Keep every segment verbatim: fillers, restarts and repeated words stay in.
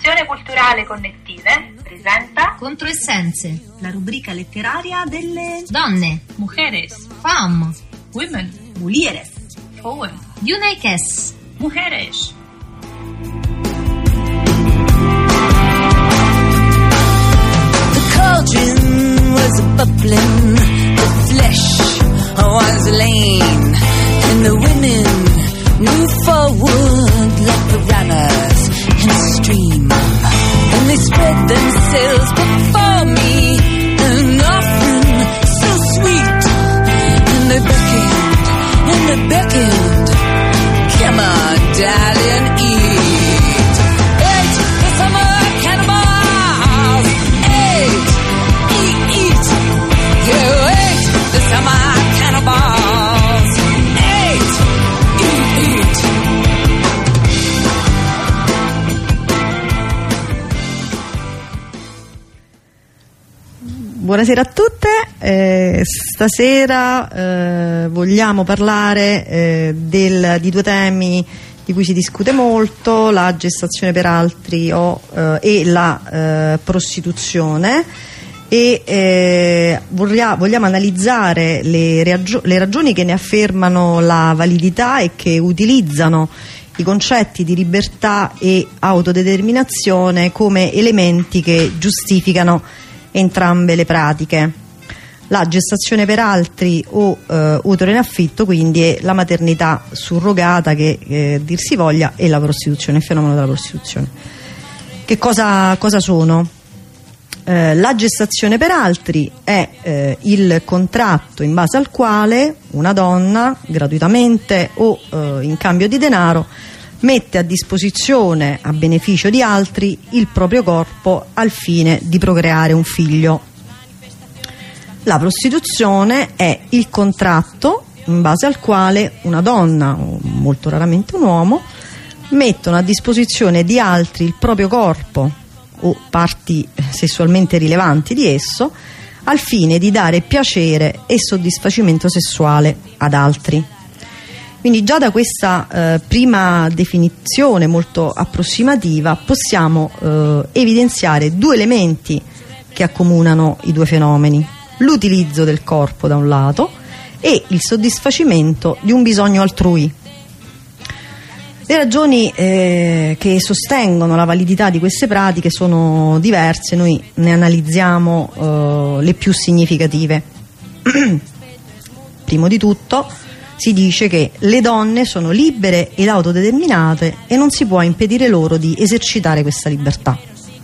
Azione Culturale Connettive presenta Controessenze, la rubrica letteraria delle donne, Mujeres, femme, Women, mulieres, Frauen, Junekes. Mujeres. The cauldron was a-bubbling, the flesh was lean, and the women moved forward like piranhas in a stream, and they spread themselves before me, an offering so sweet, and they beckoned, and they beckoned, come on, darling, eat, eat the summer cannibals, eat, eat, eat, you eat the summer cannibals, eat, eat, eat. Buonasera a tutte, eh, stasera eh, vogliamo parlare eh, del, di due temi di cui si discute molto, la gestazione per altri o, eh, e la eh, prostituzione, e eh, voglia, vogliamo analizzare le, ragio- le ragioni che ne affermano la validità e che utilizzano i concetti di libertà e autodeterminazione come elementi che giustificano entrambe le pratiche. La gestazione per altri o eh, utero in affitto, quindi, è la maternità surrogata, che eh, dir si voglia, e la prostituzione, il fenomeno della prostituzione. Che cosa, cosa sono? Eh, la gestazione per altri è eh, il contratto in base al quale una donna, gratuitamente o eh, in cambio di denaro, mette a disposizione, a beneficio di altri, il proprio corpo al fine di procreare un figlio. La prostituzione è il contratto in base al quale una donna, o molto raramente un uomo, mettono a disposizione di altri il proprio corpo o parti sessualmente rilevanti di esso al fine di dare piacere e soddisfacimento sessuale ad altri. Quindi già da questa eh, prima definizione molto approssimativa possiamo eh, evidenziare due elementi che accomunano i due fenomeni: l'utilizzo del corpo da un lato e il soddisfacimento di un bisogno altrui. Le ragioni eh, che sostengono la validità di queste pratiche sono diverse, noi ne analizziamo eh, le più significative. Primo di tutto, si dice che le donne sono libere ed autodeterminate e non si può impedire loro di esercitare questa libertà.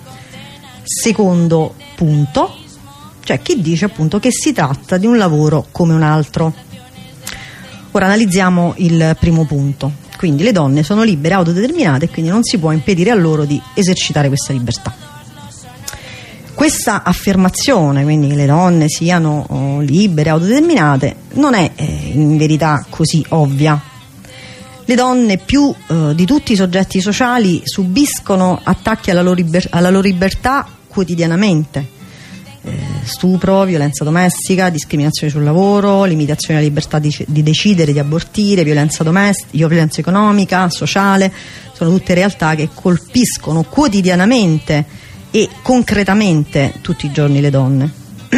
Secondo punto, c'è chi dice appunto che si tratta di un lavoro come un altro. Ora analizziamo il primo punto. Quindi le donne sono libere e autodeterminate e quindi non si può impedire a loro di esercitare questa libertà. Questa affermazione, quindi che le donne siano oh, libere e autodeterminate, non è eh, in verità così ovvia. Le donne, più eh, di tutti i soggetti sociali, subiscono attacchi alla loro, liber- alla loro libertà quotidianamente. Eh, stupro, violenza domestica, discriminazione sul lavoro, limitazione alla libertà di, di decidere, di abortire, violenza domestica, violenza economica, sociale, sono tutte realtà che colpiscono quotidianamente e concretamente tutti i giorni le donne.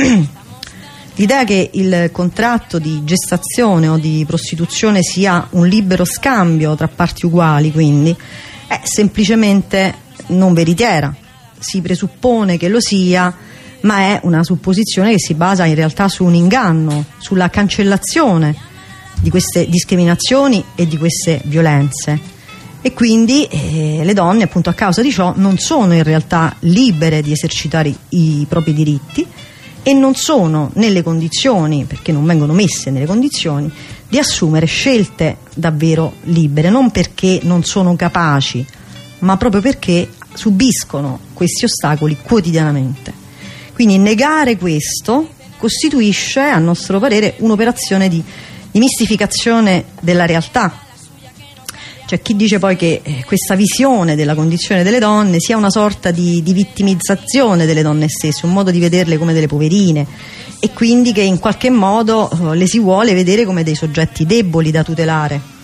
L'idea che il contratto di gestazione o di prostituzione sia un libero scambio tra parti uguali, quindi, è semplicemente non veritiera. Si presuppone che lo sia, ma è una supposizione che si basa in realtà su un inganno, sulla cancellazione di queste discriminazioni e di queste violenze. E quindi eh, le donne, appunto, a causa di ciò non sono in realtà libere di esercitare i, i propri diritti e non sono nelle condizioni, perché non vengono messe nelle condizioni, di assumere scelte davvero libere, non perché non sono capaci, ma proprio perché subiscono questi ostacoli quotidianamente. Quindi negare questo costituisce, a nostro parere, un'operazione di, di mistificazione della realtà. C'è chi dice poi che eh, questa visione della condizione delle donne sia una sorta di, di vittimizzazione delle donne stesse, un modo di vederle come delle poverine, e quindi che in qualche modo eh, le si vuole vedere come dei soggetti deboli da tutelare.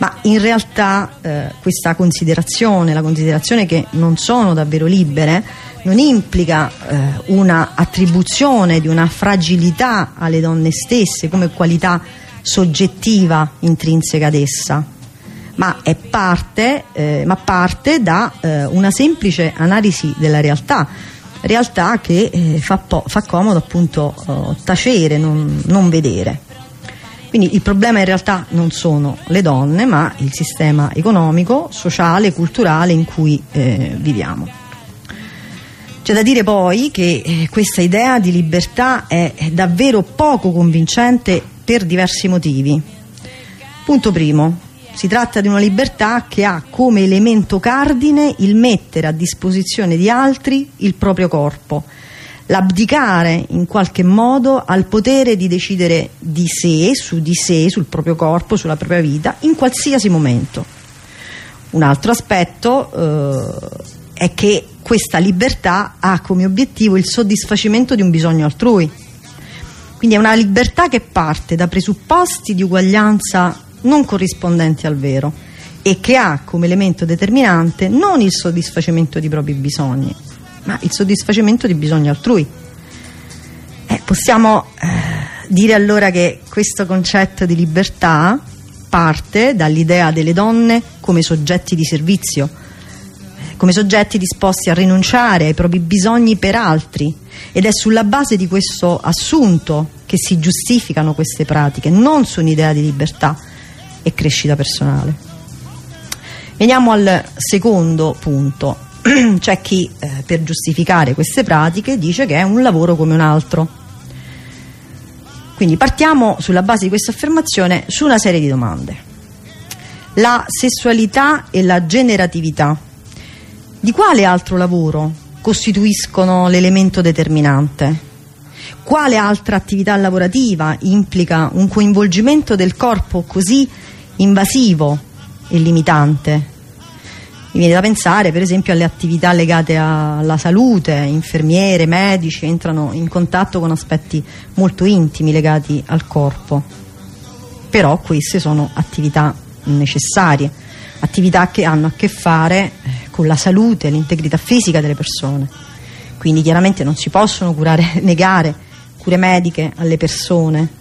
Ma in realtà eh, questa considerazione, la considerazione che non sono davvero libere, non implica eh, una attribuzione di una fragilità alle donne stesse come qualità soggettiva intrinseca ad essa, ma è parte, eh, ma parte da eh, una semplice analisi della realtà, realtà che eh, fa, po- fa comodo appunto eh, tacere, non, non vedere. Quindi il problema in realtà non sono le donne, ma il sistema economico, sociale, culturale in cui eh, viviamo. C'è da dire poi che eh, questa idea di libertà è, è davvero poco convincente per diversi motivi. Punto primo, si tratta di una libertà che ha come elemento cardine il mettere a disposizione di altri il proprio corpo, l'abdicare in qualche modo al potere di decidere di sé, su di sé, sul proprio corpo, sulla propria vita, in qualsiasi momento. Un altro aspetto eh, è che questa libertà ha come obiettivo il soddisfacimento di un bisogno altrui. Quindi è una libertà che parte da presupposti di uguaglianza non corrispondenti al vero e che ha come elemento determinante non il soddisfacimento di propri bisogni, ma il soddisfacimento di bisogni altrui. Eh, possiamo eh, dire allora che questo concetto di libertà parte dall'idea delle donne come soggetti di servizio, eh, come soggetti disposti a rinunciare ai propri bisogni per altri, ed è sulla base di questo assunto che si giustificano queste pratiche, non su un'idea di libertà e crescita personale. Veniamo al secondo punto. C'è chi eh, per giustificare queste pratiche dice che è un lavoro come un altro. Quindi partiamo sulla base di questa affermazione su una serie di domande. La sessualità e la generatività di quale altro lavoro costituiscono l'elemento determinante? Quale altra attività lavorativa implica un coinvolgimento del corpo così invasivo e limitante? Mi viene da pensare per esempio alle attività legate alla salute, infermiere, medici entrano in contatto con aspetti molto intimi legati al corpo, però queste sono attività necessarie, attività che hanno a che fare con la salute e l'integrità fisica delle persone, quindi chiaramente non si possono curare, negare cure mediche alle persone.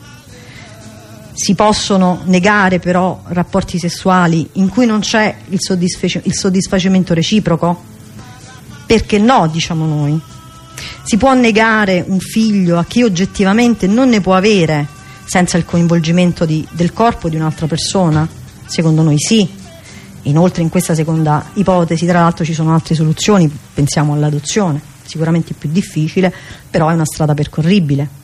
Si possono negare però rapporti sessuali in cui non c'è il, soddisfac- il soddisfacimento reciproco? Perché no, diciamo noi. Si può negare un figlio a chi oggettivamente non ne può avere senza il coinvolgimento di, del corpo di un'altra persona? Secondo noi sì. Inoltre in questa seconda ipotesi tra l'altro ci sono altre soluzioni, pensiamo all'adozione, sicuramente più difficile, però è una strada percorribile.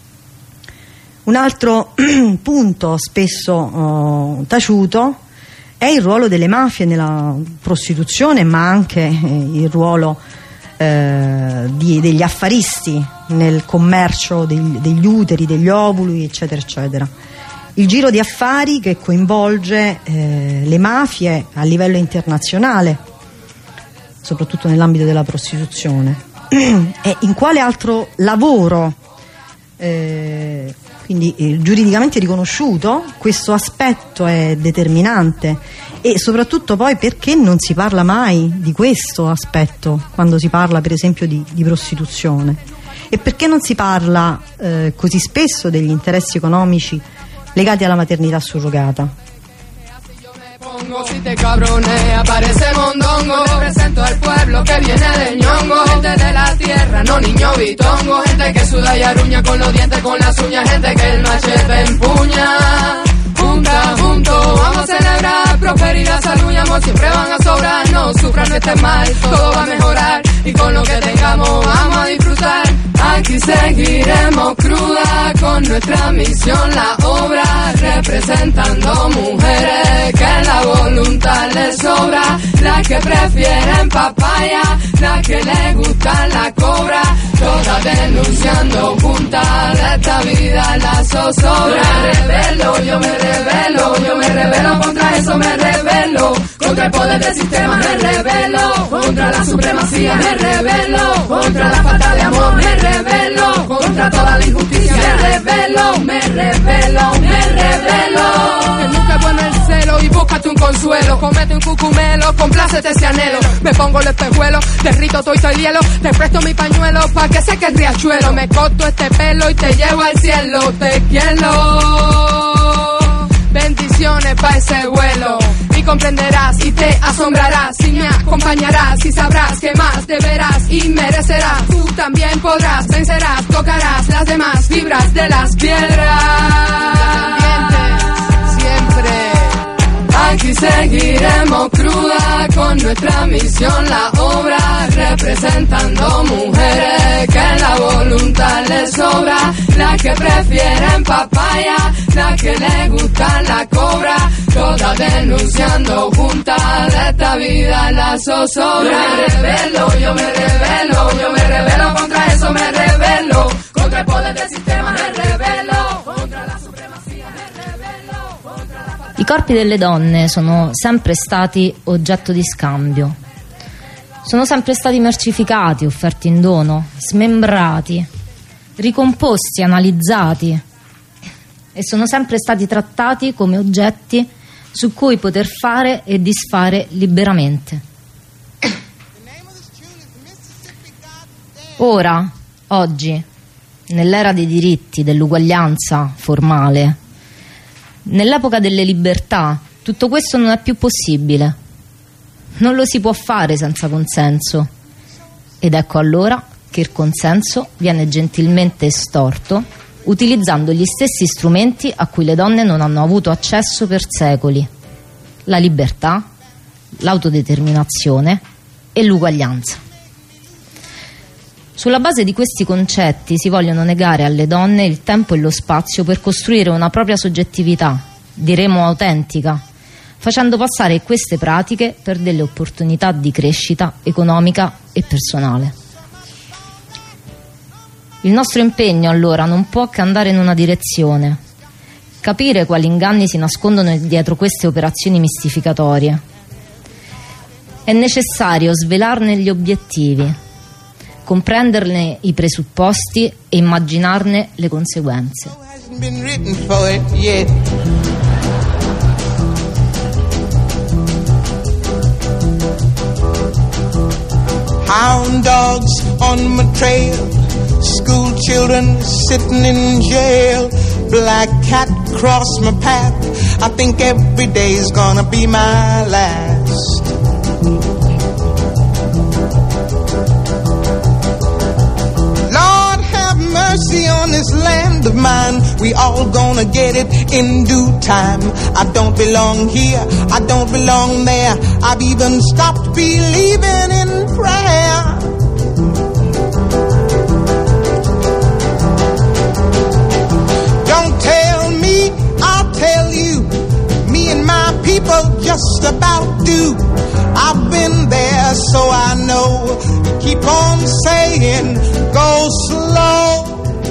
Un altro punto spesso oh, taciuto è il ruolo delle mafie nella prostituzione, ma anche eh, il ruolo eh, di, degli affaristi nel commercio degli, degli uteri, degli ovuli, eccetera, eccetera. Il giro di affari che coinvolge eh, le mafie a livello internazionale, soprattutto nell'ambito della prostituzione. E in quale altro lavoro eh, quindi eh, giuridicamente riconosciuto questo aspetto è determinante, e soprattutto poi perché non si parla mai di questo aspetto quando si parla per esempio di, di prostituzione, e perché non si parla eh, così spesso degli interessi economici legati alla maternità surrogata. Si te cabronea, parece mondongo. Represento al pueblo que viene del ñongo. Gente de la tierra, no niño bitongo. Gente que suda y aruña con los dientes, con las uñas. Gente que el machete empuña. Junta, junto, vamos a celebrar. Prosperidad, salud y amor siempre van a sobrar. No sufran, no estén mal, todo va a mejorar. Y con lo que tengamos vamos a disfrutar. Aquí seguiremos cruda con nuestra misión, la obra, representando mujeres que la voluntad les sobra, las que prefieren papaya, las que les gusta la cobra, todas denunciando juntas de esta vida la zozobra. Me revelo, yo me revelo, yo me revelo contra eso, me revelo contra el poder del sistema, me revelo contra la supremacía, me revelo contra la falta de amor, me revelo contra contra toda la injusticia. Me revelo, me revelo, me revelo. Que nunca es bueno el celo y búscate un consuelo. Comete un cucumelo, complácete ese anhelo. Me pongo el espejuelo, derrito todo el hielo. Te presto mi pañuelo pa' que seque el riachuelo. Me corto este pelo y te llevo al cielo. Te quiero. Bendiciones pa' ese vuelo. Y comprenderás y te asombrarás. Y me acompañarás y sabrás que más deberás y merecerás. Tú también podrás, vencerás, tocarás las demás fibras de las piedras. Siempre. Aquí seguiremos cruda con nuestra misión, la obra, representando mujeres que la voluntad les sobra, las que prefieren papaya, las que les gusta la cobra, todas denunciando juntas de esta vida la zozobra. Yo me revelo, yo me revelo, yo me revelo contra eso, me revelo, contra el poder del sistema, me revelo, contra la supremacía, me revelo, contra la... I corpi delle donne sono sempre stati oggetto di scambio, sono sempre stati mercificati, offerti in dono, smembrati, ricomposti, analizzati e sono sempre stati trattati come oggetti su cui poter fare e disfare liberamente. Ora, oggi, nell'era dei diritti, dell'uguaglianza formale, nell'epoca delle libertà, tutto questo non è più possibile. Non lo si può fare senza consenso. Ed ecco allora che il consenso viene gentilmente estorto utilizzando gli stessi strumenti a cui le donne non hanno avuto accesso per secoli: la libertà, l'autodeterminazione e l'uguaglianza. Sulla base di questi concetti si vogliono negare alle donne il tempo e lo spazio per costruire una propria soggettività, diremo autentica, facendo passare queste pratiche per delle opportunità di crescita economica e personale. Il nostro impegno allora non può che andare in una direzione: capire quali inganni si nascondono dietro queste operazioni mistificatorie. È necessario svelarne gli obiettivi, comprenderne i presupposti e immaginarne le conseguenze. Hound dogs on my trail, school children sitting in jail, black cat cross my path, I think every day's gonna be my last. Lord have mercy on this land of mine, we all gonna get it in due time. I don't belong here, I don't belong there, I've even stopped believing in prayer. Don't tell me, I'll tell you, me and my people just about do. I've been there so I know, keep on saying, go slow.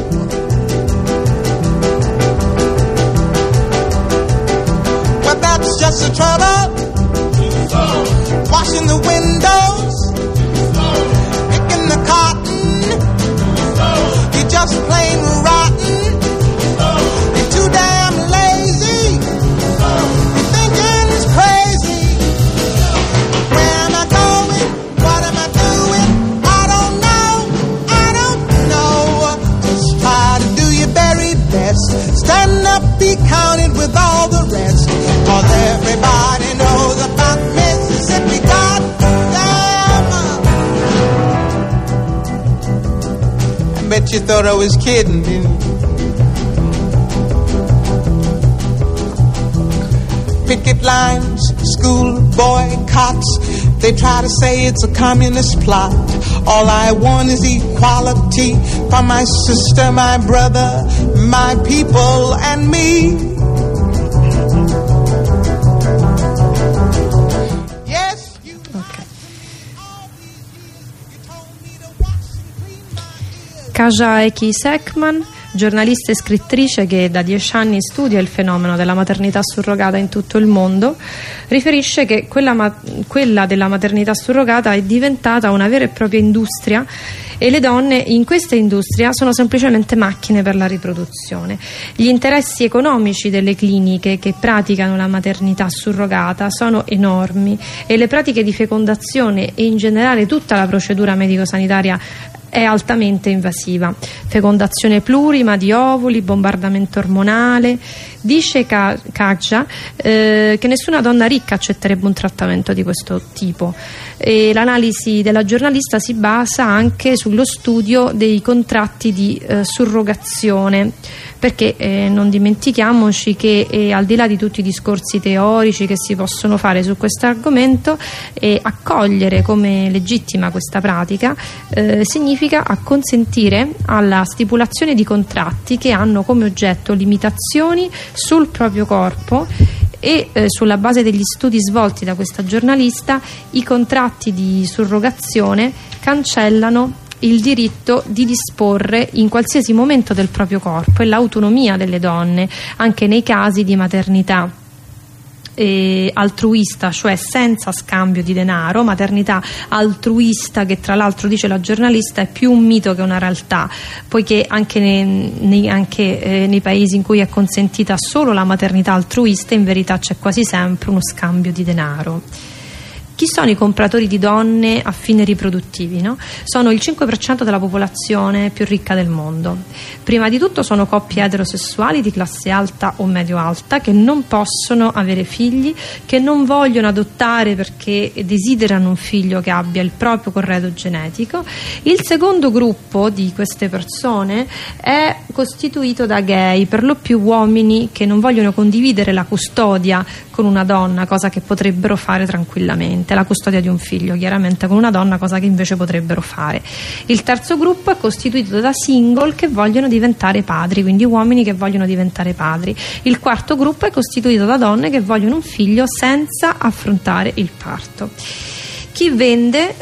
But that's just the trouble, washing the windows, picking the cotton, you're just plain rotten, you're too damn lazy, your thinking's crazy. Where am I going, what am I doing, I don't know, I don't know. Just try to do your very best, stand up, be counted with all the rest, cause everybody knows about Mississippi, goddamn. I bet you thought I was kidding, didn't you? Picket lines, school boycotts, they try to say it's a communist plot. All I want is equality for my sister, my brother, my people, and me. Kaja Eki Sekman giornalista e scrittrice che da dieci anni studia il fenomeno della maternità surrogata in tutto il mondo, riferisce che quella, ma- quella della maternità surrogata è diventata una vera e propria industria e le donne in questa industria sono semplicemente macchine per la riproduzione. Gli interessi economici delle cliniche che praticano la maternità surrogata sono enormi e le pratiche di fecondazione e in generale tutta la procedura medico-sanitaria è altamente invasiva. Fecondazione plurima di ovuli, bombardamento ormonale. Dice Katja eh, che nessuna donna ricca accetterebbe un trattamento di questo tipo, e l'analisi della giornalista si basa anche sullo studio dei contratti di eh, surrogazione, perché eh, non dimentichiamoci che eh, al di là di tutti i discorsi teorici che si possono fare su questo argomento, eh, accogliere come legittima questa pratica eh, significa acconsentire alla stipulazione di contratti che hanno come oggetto limitazioni sul proprio corpo e eh, sulla base degli studi svolti da questa giornalista i contratti di surrogazione cancellano il diritto di disporre in qualsiasi momento del proprio corpo e l'autonomia delle donne anche nei casi di maternità eh, altruista, cioè senza scambio di denaro, maternità altruista che tra l'altro, dice la giornalista, è più un mito che una realtà, poiché anche, nei, nei, anche eh, nei paesi in cui è consentita solo la maternità altruista in verità c'è quasi sempre uno scambio di denaro. Chi sono i compratori di donne a fini riproduttivi? No? Sono il cinque per cento della popolazione più ricca del mondo. Prima di tutto sono coppie eterosessuali di classe alta o medio-alta che non possono avere figli, che non vogliono adottare perché desiderano un figlio che abbia il proprio corredo genetico. Il secondo gruppo di queste persone è costituito da gay, per lo più uomini che non vogliono condividere la custodia con una donna, cosa che potrebbero fare tranquillamente, la custodia di un figlio chiaramente con una donna, cosa che invece potrebbero fare. Il terzo gruppo è costituito da single che vogliono diventare padri, quindi uomini che vogliono diventare padri. Il quarto gruppo è costituito da donne che vogliono un figlio senza affrontare il parto. Chi vende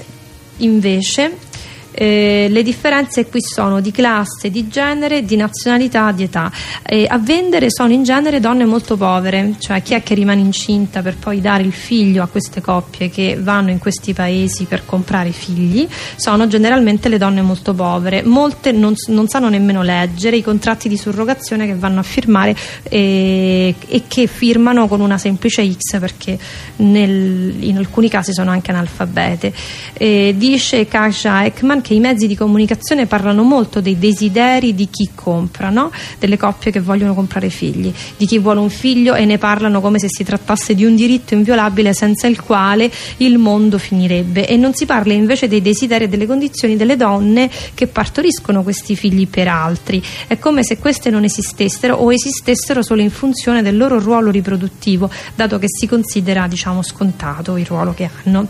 invece Eh, le differenze qui sono di classe, di genere, di nazionalità, di età. Eh, a vendere sono in genere donne molto povere, cioè chi è che rimane incinta per poi dare il figlio a queste coppie che vanno in questi paesi per comprare figli, sono generalmente le donne molto povere. Molte non, non sanno nemmeno leggere i contratti di surrogazione che vanno a firmare eh, e che firmano con una semplice X perché nel, in alcuni casi sono anche analfabete. Eh, dice Katja Ekman che i mezzi di comunicazione parlano molto dei desideri di chi compra, no? Delle coppie che vogliono comprare figli, di chi vuole un figlio, e ne parlano come se si trattasse di un diritto inviolabile senza il quale il mondo finirebbe, e non si parla invece dei desideri e delle condizioni delle donne che partoriscono questi figli per altri. È come se queste non esistessero o esistessero solo in funzione del loro ruolo riproduttivo, dato che si considera, diciamo, scontato il ruolo che hanno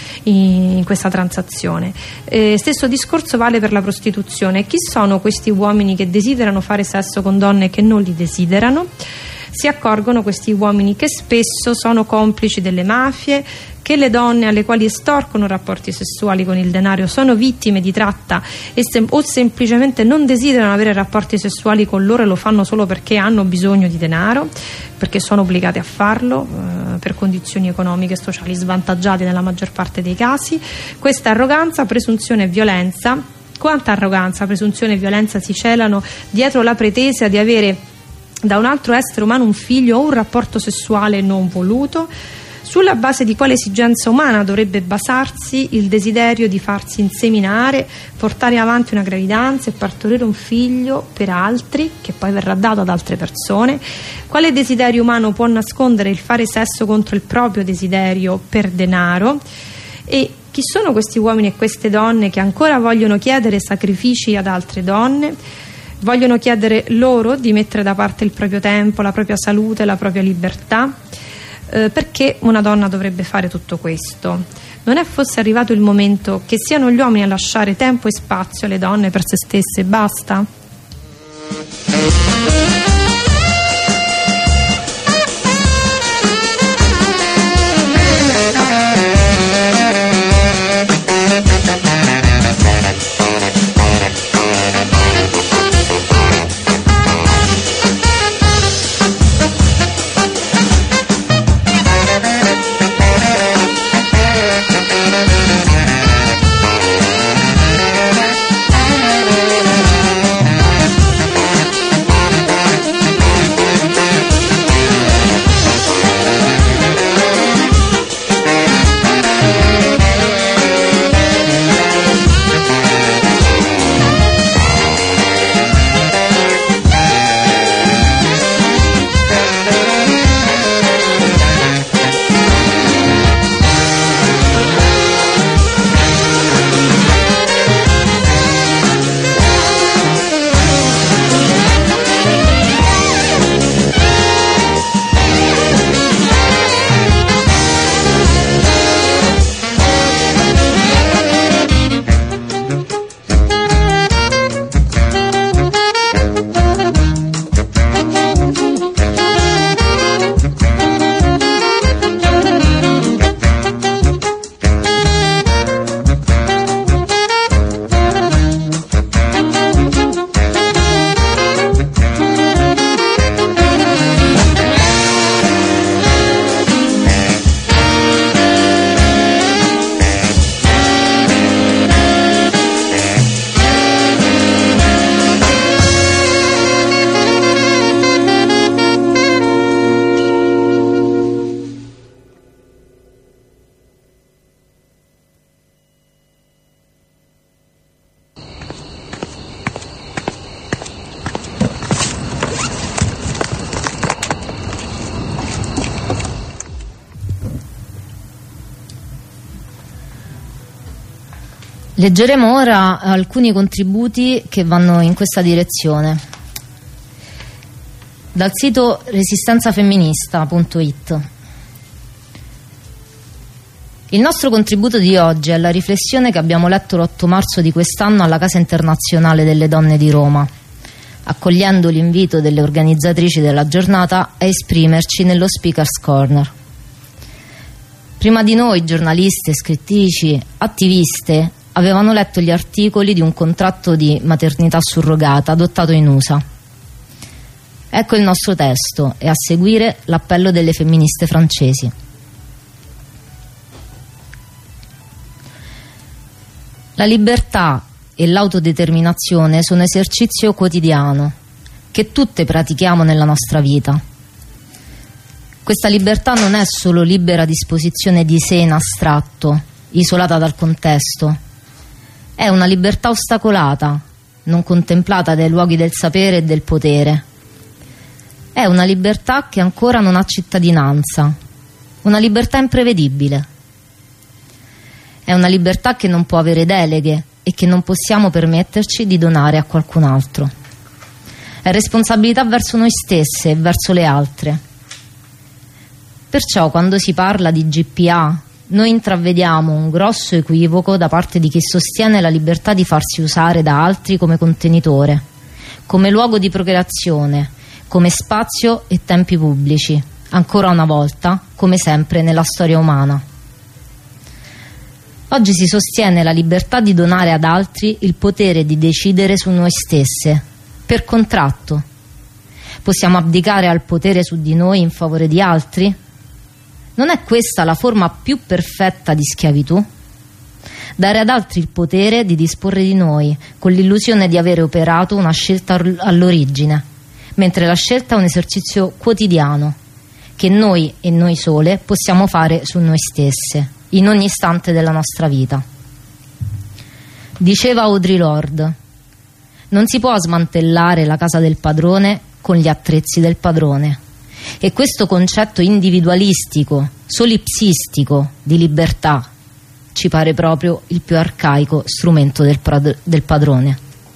in questa transazione. Eh, stesso discorso vale per la prostituzione. Chi sono questi uomini che desiderano fare sesso con donne che non li desiderano? Si accorgono questi uomini che spesso sono complici delle mafie, che le donne alle quali estorcono rapporti sessuali con il denaro sono vittime di tratta e sem- o semplicemente non desiderano avere rapporti sessuali con loro e lo fanno solo perché hanno bisogno di denaro, perché sono obbligate a farlo eh, per condizioni economiche e sociali svantaggiate nella maggior parte dei casi. Questa arroganza, presunzione e violenza, quanta arroganza, presunzione e violenza si celano dietro la pretesa di avere da un altro essere umano un figlio o un rapporto sessuale non voluto. Sulla base di quale esigenza umana dovrebbe basarsi il desiderio di farsi inseminare, portare avanti una gravidanza e partorire un figlio per altri, che poi verrà dato ad altre persone? Quale desiderio umano può nascondere il fare sesso contro il proprio desiderio per denaro? E chi sono questi uomini e queste donne che ancora vogliono chiedere sacrifici ad altre donne? Vogliono chiedere loro di mettere da parte il proprio tempo, la propria salute, la propria libertà? Eh, perché una donna dovrebbe fare tutto questo? Non è forse arrivato il momento che siano gli uomini a lasciare tempo e spazio alle donne per se stesse e basta? Leggeremo ora alcuni contributi che vanno in questa direzione. Dal sito resistenza femminista punto it. Il nostro contributo di oggi è la riflessione che abbiamo letto l'otto marzo di quest'anno alla Casa Internazionale delle Donne di Roma, accogliendo l'invito delle organizzatrici della giornata a esprimerci nello Speaker's Corner. Prima di noi, giornaliste, scrittrici, attiviste avevano letto gli articoli di un contratto di maternità surrogata adottato in U S A. Ecco il nostro testo e a seguire l'appello delle femministe francesi. La libertà e l'autodeterminazione sono esercizio quotidiano che tutte pratichiamo nella nostra vita. Questa libertà non è solo libera disposizione di sé in astratto, isolata dal contesto. È una libertà ostacolata, non contemplata dai luoghi del sapere e del potere. È una libertà che ancora non ha cittadinanza, una libertà imprevedibile. È una libertà che non può avere deleghe e che non possiamo permetterci di donare a qualcun altro. È responsabilità verso noi stesse e verso le altre. Perciò quando si parla di G P A noi intravediamo un grosso equivoco da parte di chi sostiene la libertà di farsi usare da altri come contenitore, come luogo di procreazione, come spazio e tempi pubblici, ancora una volta, come sempre nella storia umana. Oggi si sostiene la libertà di donare ad altri il potere di decidere su noi stesse, per contratto. Possiamo abdicare al potere su di noi in favore di altri? Non è questa la forma più perfetta di schiavitù? Dare ad altri il potere di disporre di noi, con l'illusione di avere operato una scelta all'origine, mentre la scelta è un esercizio quotidiano che noi e noi sole possiamo fare su noi stesse, in ogni istante della nostra vita. Diceva Audre Lorde: non si può smantellare la casa del padrone con gli attrezzi del padrone. E questo concetto individualistico, solipsistico di libertà ci pare proprio il più arcaico strumento del, prad- del padrone.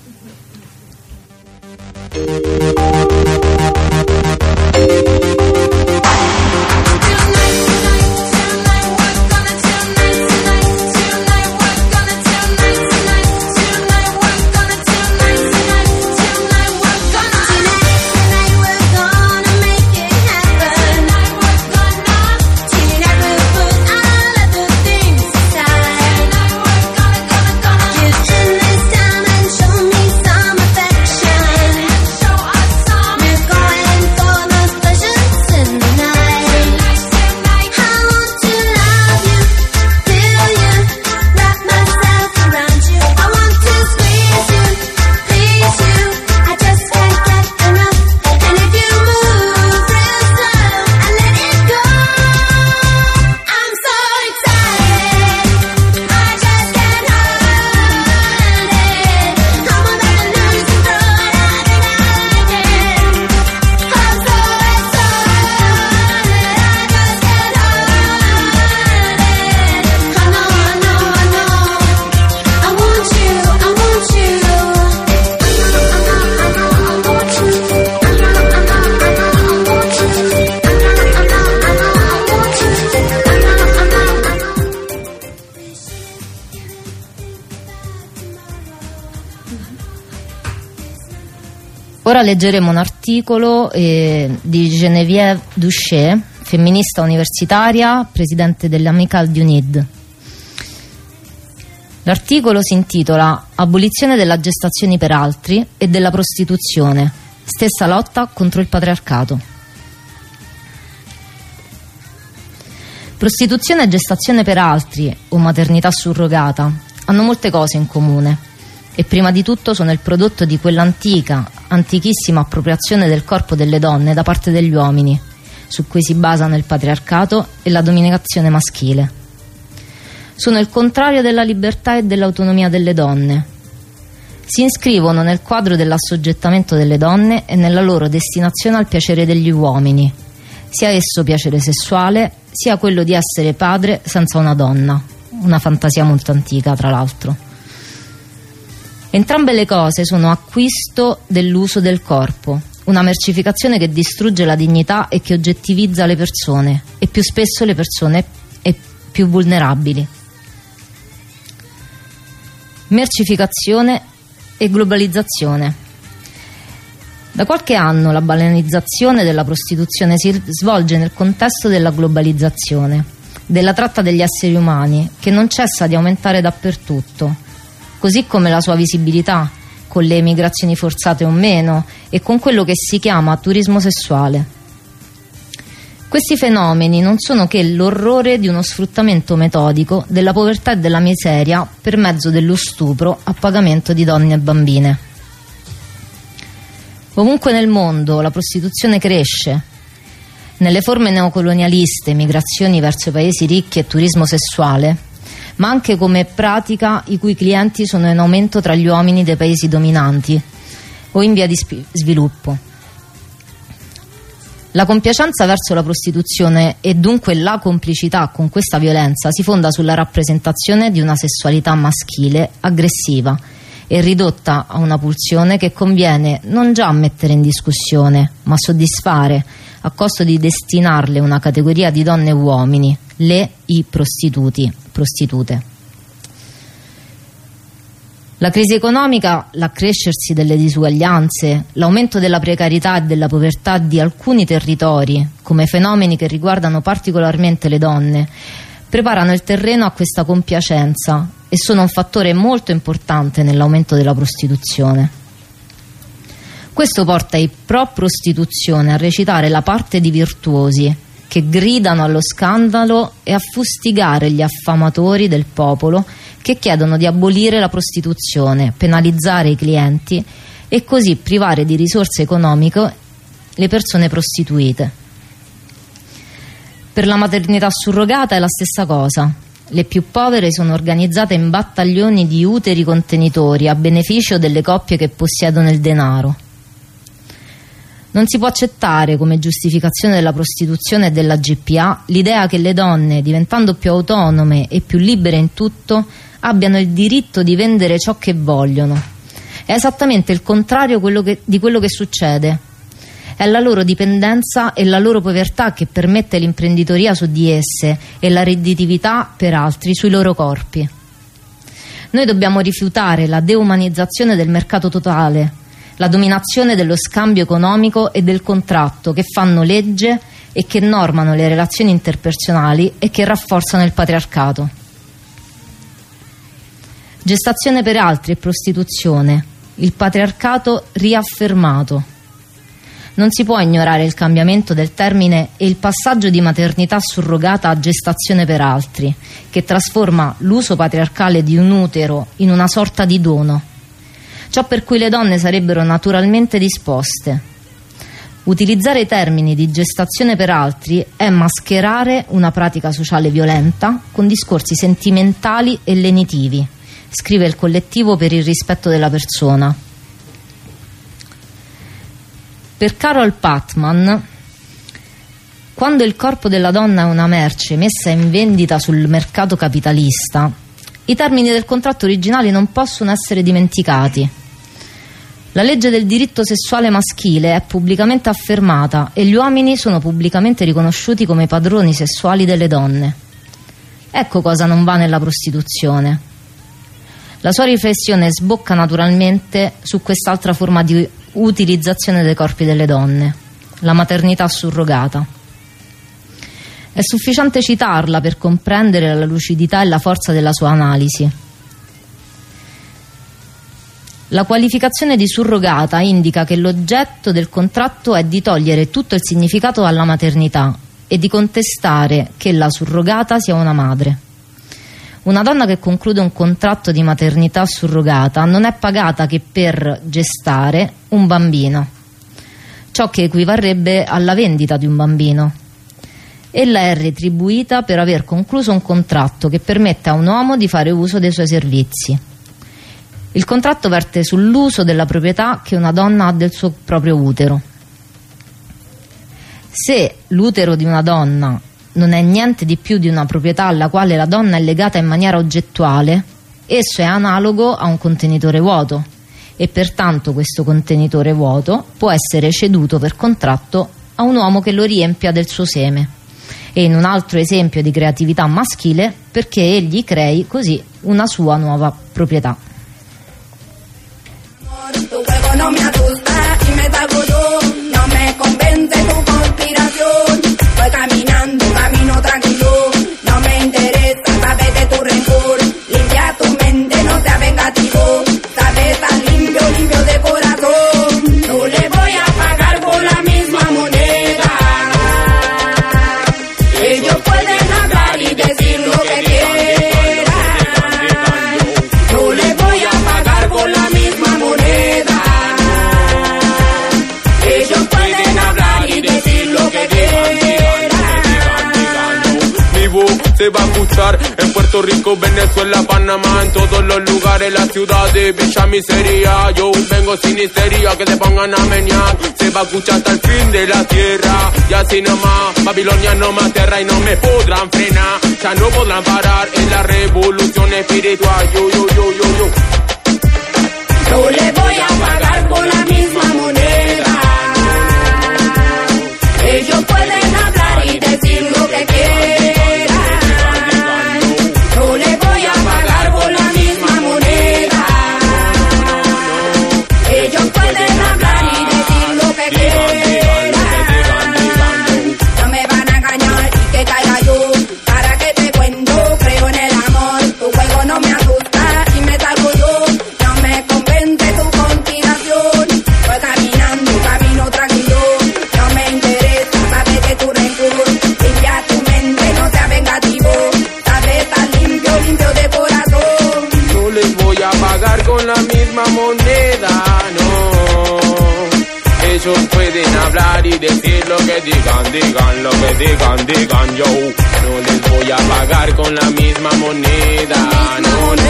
Ora leggeremo un articolo eh, di Geneviève Duché, femminista universitaria, presidente dell'Amicale du Nid. L'articolo si intitola Abolizione della gestazione per altri e della prostituzione, stessa lotta contro il patriarcato. Prostituzione e gestazione per altri o maternità surrogata hanno molte cose in comune e prima di tutto sono il prodotto di quell'antica, antichissima appropriazione del corpo delle donne da parte degli uomini, su cui si basano il patriarcato e la dominazione maschile. Sono il contrario della libertà e dell'autonomia delle donne. Si iscrivono nel quadro dell'assoggettamento delle donne e nella loro destinazione al piacere degli uomini, sia esso piacere sessuale, sia quello di essere padre senza una donna, una fantasia molto antica tra l'altro. Entrambe le cose sono acquisto dell'uso del corpo, una mercificazione che distrugge la dignità e che oggettivizza le persone, e più spesso le persone e più vulnerabili. Mercificazione e globalizzazione. Da qualche anno la banalizzazione della prostituzione si svolge nel contesto della globalizzazione, della tratta degli esseri umani, che non cessa di aumentare dappertutto, così come la sua visibilità, con le emigrazioni forzate o meno, e con quello che si chiama turismo sessuale. Questi fenomeni non sono che l'orrore di uno sfruttamento metodico della povertà e della miseria per mezzo dello stupro a pagamento di donne e bambine. Ovunque nel mondo la prostituzione cresce, nelle forme neocolonialiste, migrazioni verso i paesi ricchi e turismo sessuale, ma anche come pratica i cui clienti sono in aumento tra gli uomini dei paesi dominanti o in via di sviluppo. La compiacenza verso la prostituzione e dunque la complicità con questa violenza si fonda sulla rappresentazione di una sessualità maschile aggressiva e ridotta a una pulsione che conviene non già mettere in discussione, ma soddisfare a costo di destinarle una categoria di donne e uomini, le i prostituti, prostitute. La crisi economica, l'accrescersi delle disuguaglianze, l'aumento della precarietà e della povertà di alcuni territori, come fenomeni che riguardano particolarmente le donne, preparano il terreno a questa compiacenza e sono un fattore molto importante nell'aumento della prostituzione. Questo porta i pro-prostituzione a recitare la parte di virtuosi che gridano allo scandalo e a fustigare gli affamatori del popolo che chiedono di abolire la prostituzione, penalizzare i clienti e così privare di risorse economiche le persone prostituite. Per la maternità surrogata è la stessa cosa. Le più povere sono organizzate in battaglioni di uteri contenitori a beneficio delle coppie che possiedono il denaro. Non si può accettare come giustificazione della prostituzione e della G P A l'idea che le donne, diventando più autonome e più libere in tutto, abbiano il diritto di vendere ciò che vogliono. È esattamente il contrario quello che, di quello che succede. È la loro dipendenza e la loro povertà che permette l'imprenditoria su di esse e la redditività per altri sui loro corpi. Noi dobbiamo rifiutare la deumanizzazione del mercato totale, la dominazione dello scambio economico e del contratto che fanno legge e che normano le relazioni interpersonali e che rafforzano il patriarcato. Gestazione per altri e prostituzione, il patriarcato riaffermato. Non si può ignorare il cambiamento del termine e il passaggio di maternità surrogata a gestazione per altri, che trasforma l'uso patriarcale di un utero in una sorta di dono. Ciò per cui le donne sarebbero naturalmente disposte. Utilizzare i termini di gestazione per altri è mascherare una pratica sociale violenta con discorsi sentimentali e lenitivi, scrive il collettivo per il rispetto della persona. Per Carol Patman, quando il corpo della donna è una merce messa in vendita sul mercato capitalista, i termini del contratto originale non possono essere dimenticati. La legge del diritto sessuale maschile è pubblicamente affermata e gli uomini sono pubblicamente riconosciuti come padroni sessuali delle donne. Ecco cosa non va nella prostituzione. La sua riflessione sbocca naturalmente su quest'altra forma di utilizzazione dei corpi delle donne, la maternità surrogata. È sufficiente citarla per comprendere la lucidità e la forza della sua analisi. La qualificazione di surrogata indica che l'oggetto del contratto è di togliere tutto il significato alla maternità e di contestare che la surrogata sia una madre. Una donna che conclude un contratto di maternità surrogata non è pagata che per gestare un bambino, ciò che equivarrebbe alla vendita di un bambino. Ella è retribuita per aver concluso un contratto che permette a un uomo di fare uso dei suoi servizi. Il contratto verte sull'uso della proprietà che una donna ha del suo proprio utero. Se l'utero di una donna non è niente di più di una proprietà alla quale la donna è legata in maniera oggettuale, Esso è analogo a un contenitore vuoto e pertanto questo contenitore vuoto può essere ceduto per contratto a un uomo che lo riempia del suo seme. E in un altro esempio di creatività maschile, perché egli crei così una sua nuova proprietà. Tu juego no me asusta y me salgo yo, no me convence tu conspiración. Voy caminando, camino tranquilo, no me interesa, sabes de tu rencor. Limpia tu mente, no seas vengativo, sabes tan limpio, limpio de corazón. No le voy a pagar por la misma moneda. Ellos pueden hablar y decir lo que quieran. No le voy a pagar por la misma moneda. Ellos pueden hablar y decir lo que quieran. Mi voz se va a escuchar en Puerto Rico, Venezuela, Panamá, en todos los lugares, la ciudad de Villa Miseria. Yo vengo sin histeria, que te pongan a menear. Se va a escuchar hasta el fin de la tierra. Y así nomás, Babilonia no me aterra y no me podrán frenar. Ya no podrán parar en la revolución espiritual. Yo, yo, yo, yo, yo. No le voy a pagar por la misma moneda. Ellos pueden hablar y decir lo que quieran. No le voy a pagar por la misma moneda. Ellos pueden hablar y decir lo que quieran. No me van a engañar y que caiga yo. Para que te cuento, creo en el amor. Tu juego no me asusta y me salgo yo. No me convence tu conspiración. Voy caminando, camino tranquilo. No me interesa, sabes de tu rencor. Limpia tu mente, no seas vengativo. Sabes tan limpio, limpio de corazón. No les voy a pagar con la misma moneda, no. Ellos pueden hablar y decir lo que digan, digan lo que digan, digan yo. No les voy a pagar con la misma moneda, no, no, no, no.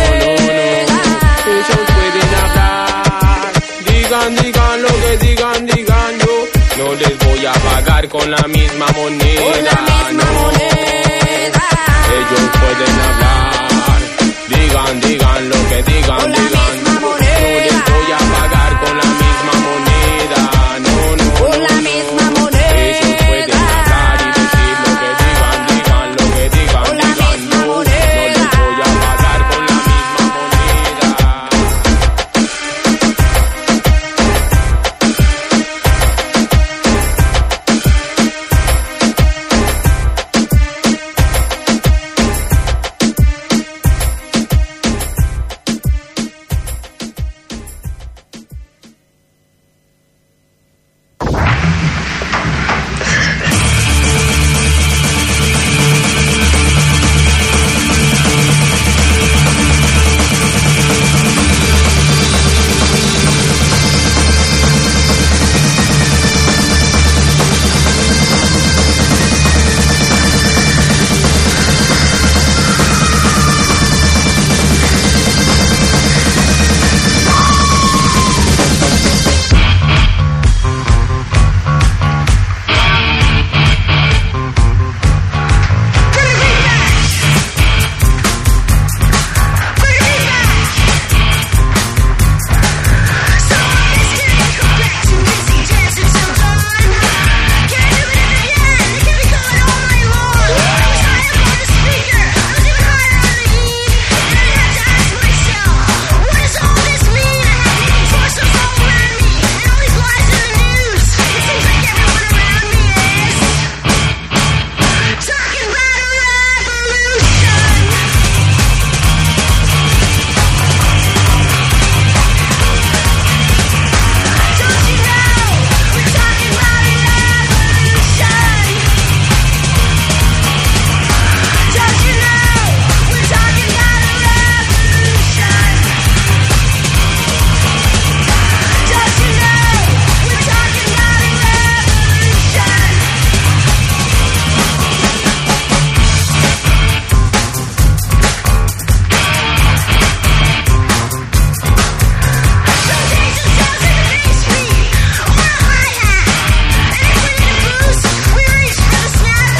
Ellos pueden hablar, digan, digan lo que digan, digan yo. No les voy a pagar con la misma moneda, no. Ellos pueden hablar, digan, digan lo que digan, digan. No les voy a pagar con la misma moneda, no, no, no. Ellos pueden hablar y decir lo que digan, digan lo que digan, digan. No, no les voy a pagar con la misma moneda.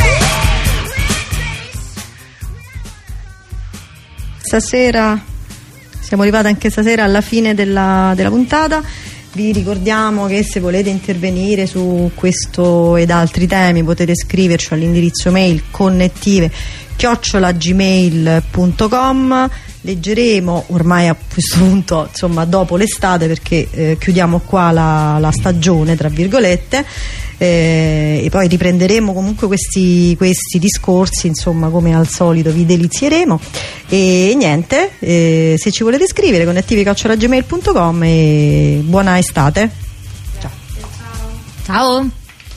Stasera siamo arrivati anche stasera alla fine della, della puntata. Vi ricordiamo che se volete intervenire su questo ed altri temi potete scriverci all'indirizzo mail connettive chiocciola gmail punto com. Leggeremo ormai a questo punto, insomma, dopo l'estate, perché eh, chiudiamo qua la, la stagione tra virgolette, eh, e poi riprenderemo comunque questi, questi discorsi, insomma, come al solito vi delizieremo. E niente, eh, se ci volete scrivere connettivi chiocciola gmail punto com, e buona estate. Ciao. Ciao.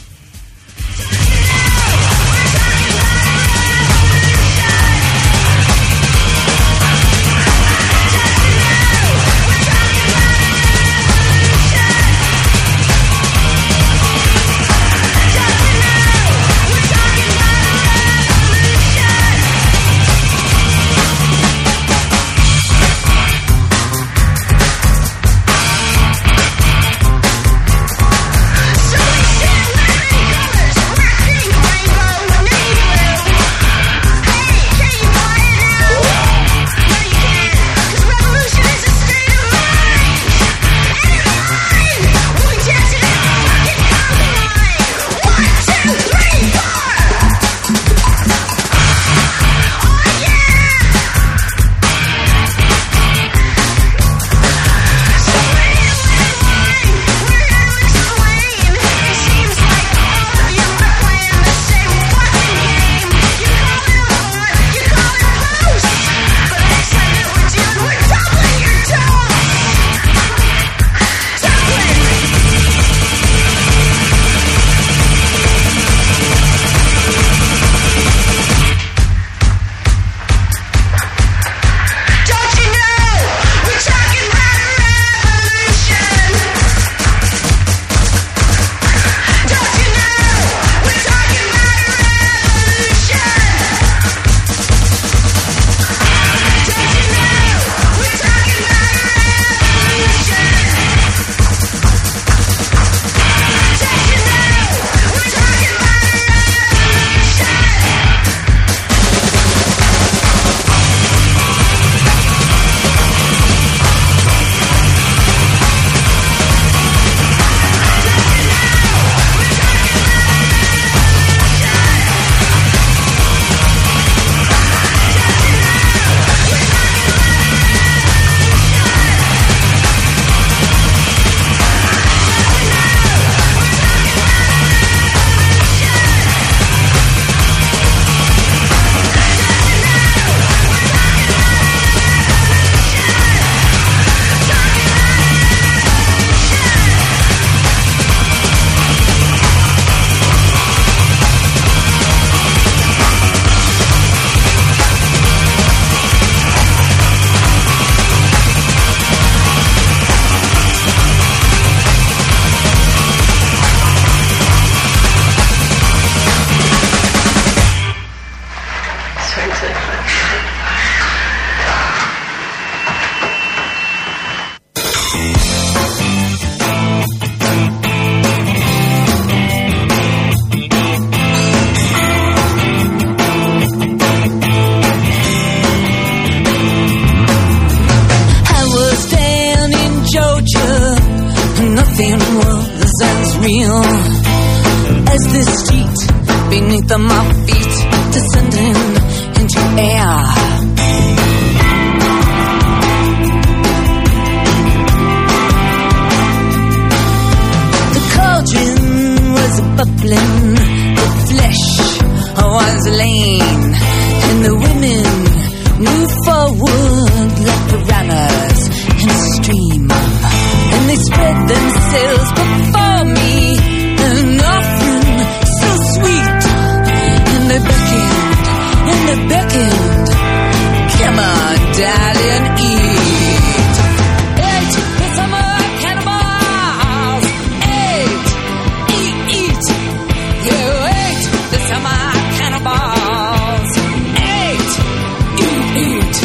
beneath my feet, descending into air. The cauldron was bubbling, the flesh was lean, and the women moved forward like piranhas in a stream, and they spread themselves before me, an offering so sweet, and they beckoned, and they beckoned, come on, darling, eat, eat, with some more cannibals, eat, eat, eat, you eat, with some more cannibals, eat, eat, eat.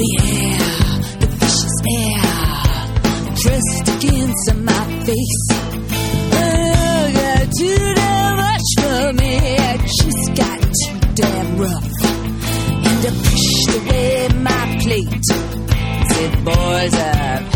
dirty hair, the vicious air pressed against my face. Oh, got too damn much for me. I just got too damn rough, and I pushed away my plate. Said, boys, I've